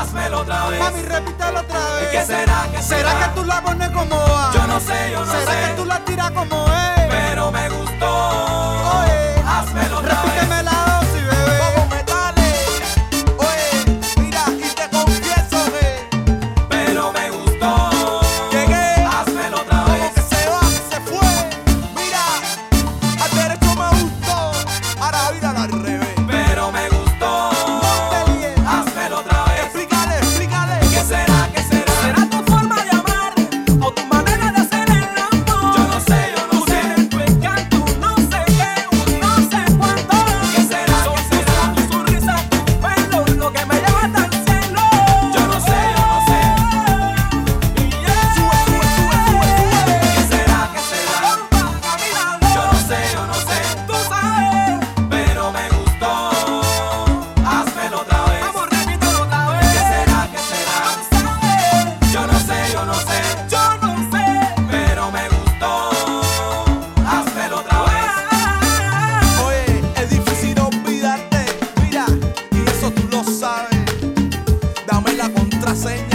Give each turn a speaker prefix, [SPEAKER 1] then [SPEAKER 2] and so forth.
[SPEAKER 1] házmelo otra vez.
[SPEAKER 2] Mami, repítelo otra vez.
[SPEAKER 1] ¿Qué será? ¿Qué será?
[SPEAKER 2] ¿Será que tú la pones como va?
[SPEAKER 1] Yo no sé, yo no sé.
[SPEAKER 2] ¿Será que tú la tiras como es?
[SPEAKER 1] Pero me gustó.
[SPEAKER 2] Oye,
[SPEAKER 1] házmelo otra vez.
[SPEAKER 2] repíteme la dosis, bebé.
[SPEAKER 3] Vamos, metale. Oye, mira, y te confieso que
[SPEAKER 1] Pero me gustó.
[SPEAKER 3] llegué.
[SPEAKER 1] Házmelo otra
[SPEAKER 3] Como
[SPEAKER 1] vez.
[SPEAKER 3] que se va, se fue. Mira, al derecho me gustó. Ahora míralo al revés.
[SPEAKER 1] Pero me gustó. Házmelo otra vez.
[SPEAKER 3] Explícale, explícale.
[SPEAKER 1] ¿Qué será? ¿Qué será?
[SPEAKER 4] ¿Será tu forma de amar o tu manera de hacer el amor?
[SPEAKER 1] Yo no sé, yo no
[SPEAKER 4] Tú
[SPEAKER 1] sé.
[SPEAKER 4] tienes tu encanto, no sé qué, un no sé cuánto.
[SPEAKER 1] ¿Qué será?
[SPEAKER 4] Son
[SPEAKER 1] ¿Qué será?
[SPEAKER 4] tu sonrisa, tu pelo, lo que me lleva hasta el cielo.
[SPEAKER 1] Yo no sé, yo no sé.
[SPEAKER 4] Sube, sube, sube, sube, sube.
[SPEAKER 1] ¿Qué será? ¿Qué será?
[SPEAKER 4] Porfa, camínalo.
[SPEAKER 1] Yo no sé, yo no sé.
[SPEAKER 4] Tú sabes.
[SPEAKER 1] Pero me gustó. Házmelo otra vez.
[SPEAKER 4] Vamos, repítelo otra vez.
[SPEAKER 1] ¿Qué será? ¿Qué será?
[SPEAKER 4] Tú sabes.
[SPEAKER 1] Yo no sé, yo no sé.
[SPEAKER 4] Yo no sé.
[SPEAKER 1] Pero me gustó. Házmelo otra vez.
[SPEAKER 3] Oye, es difícil olvidarte. Mira, y eso tú lo sabes. Dame la contraseña.